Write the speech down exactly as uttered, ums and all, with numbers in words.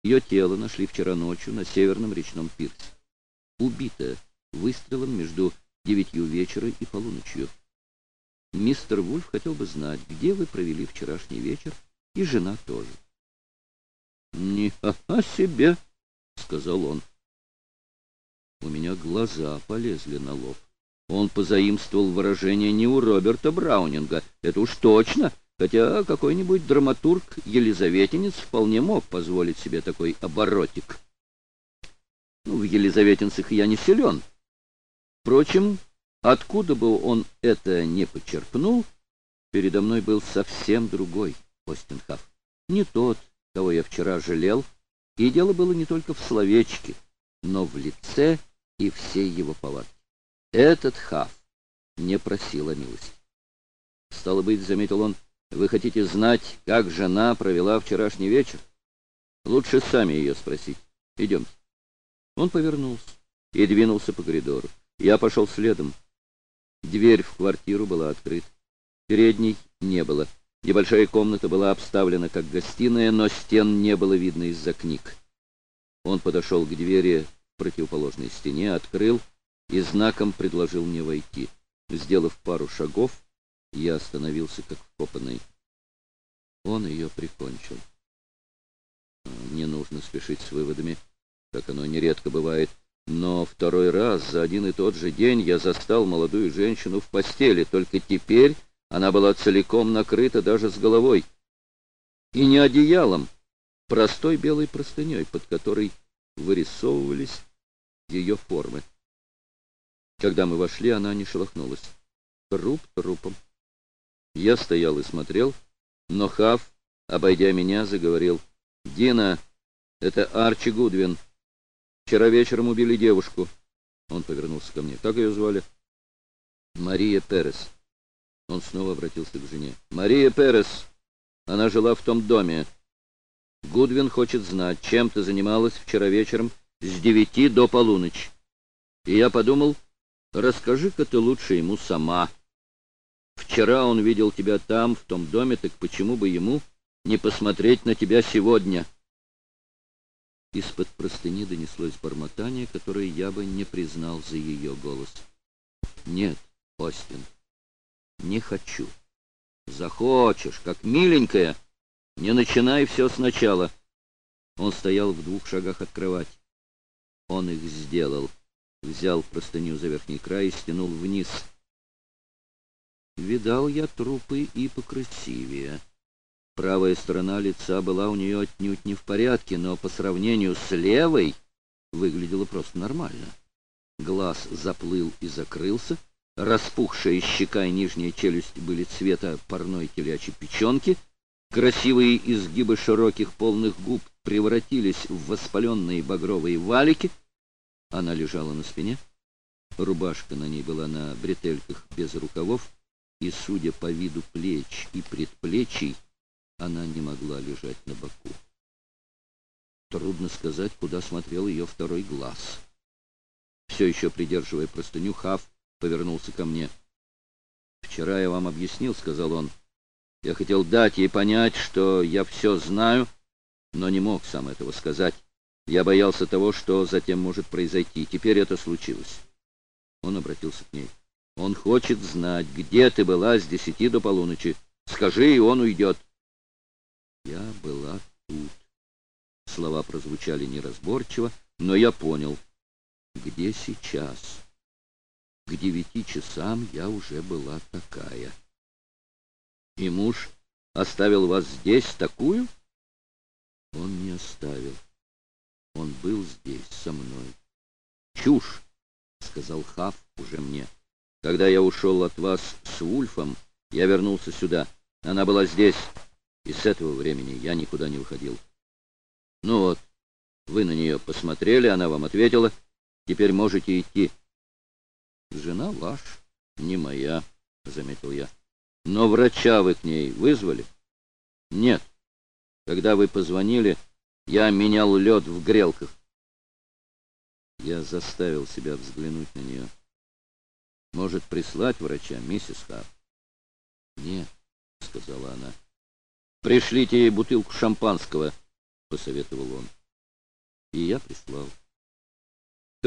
Ее тело нашли вчера ночью на северном речном пирсе. Убитая выстрелом между девятью вечера и полуночью. Мистер Вульф хотел бы знать, где вы провели вчерашний вечер, и жена тоже. — Ни о себе, — сказал он. У меня глаза полезли на лоб. Он позаимствовал выражение не у Роберта Браунинга, это уж точно, хотя какой-нибудь драматург-елизаветинец вполне мог позволить себе такой оборотик. Ну, в елизаветинцах я не силен. Впрочем, откуда бы он это не почерпнул, передо мной был совсем другой Остин Хафф. Не тот, кого я вчера жалел, и дело было не только в словечке, но в лице и всей его повадке. Этот Хафф не просил о милости. Стало быть, заметил он, вы хотите знать, как жена провела вчерашний вечер? Лучше сами ее спросить. Идемте. Он повернулся и двинулся по коридору. Я пошел следом. Дверь в квартиру была открыта. Передней не было. Небольшая комната была обставлена как гостиная, но стен не было видно из-за книг. Он подошел к двери в противоположной стене, открыл и знаком предложил мне войти. Сделав пару шагов, я остановился как вкопанный. Он ее прикончил. Не нужно спешить с выводами, как оно нередко бывает, но второй раз за один и тот же день я застал молодую женщину в постели, только теперь она была целиком накрыта даже с головой. И не одеялом, простой белой простыней, под которой вырисовывались ее формы. Когда мы вошли, она не шелохнулась. Труп трупом. Я стоял и смотрел, но Хафф, обойдя меня, заговорил. «Дина, это Арчи Гудвин. Вчера вечером убили девушку». Он повернулся ко мне. «Как ее звали?» «Мария Перес». Он снова обратился к жене. «Мария Перес. Она жила в том доме. Гудвин хочет знать, чем ты занималась вчера вечером с девяти до полуночи. И я подумал, расскажи-ка ты лучше ему сама. Вчера он видел тебя там, в том доме, так почему бы ему не посмотреть на тебя сегодня?» Из-под простыни донеслось бормотание, которое я бы не признал за ее голос. «Нет, Остин, не хочу. Захочешь, как миленькая, не начинай все сначала». Он стоял в двух шагах от кровати. Он их сделал. Взял простыню за верхний край и стянул вниз. Видал я трупы и покрасивее. Правая сторона лица была у нее отнюдь не в порядке, но по сравнению с левой выглядела просто нормально. Глаз заплыл и закрылся, распухшая щека и нижняя челюсть были цвета парной телячьей печенки, красивые изгибы широких полных губ превратились в воспаленные багровые валики. Она лежала на спине, рубашка на ней была на бретельках без рукавов, и, судя по виду плеч и предплечий, она не могла лежать на боку. Трудно сказать, куда смотрел ее второй глаз. Все еще придерживая простыню, Хафф повернулся ко мне. «Вчера я вам объяснил, — сказал он. Я хотел дать ей понять, что я все знаю, но не мог сам этого сказать. Я боялся того, что затем может произойти. Теперь это случилось». Он обратился к ней. «Он хочет знать, где ты была с десяти до полуночи. Скажи, и он уйдет». «Я была тут». Слова прозвучали неразборчиво, но я понял. Где сейчас? К девяти часам я уже была такая. «И муж оставил вас здесь такую?» «Он не оставил. Он был здесь со мной». «Чушь!» — сказал Хафф уже мне. «Когда я ушел от вас с Вульфом, я вернулся сюда. Она была здесь, и с этого времени я никуда не выходил. Ну вот, вы на нее посмотрели, она вам ответила. Теперь можете идти». «Жена ваша, не моя», — заметил я. «Но врача вы к ней вызвали?» «Нет. Когда вы позвонили, я менял лед в грелках». Я заставил себя взглянуть на нее. «Может, прислать врача, миссис Хафф?» «Нет», — сказала она. «Пришлите ей бутылку шампанского», — посоветовал он. И я прислал.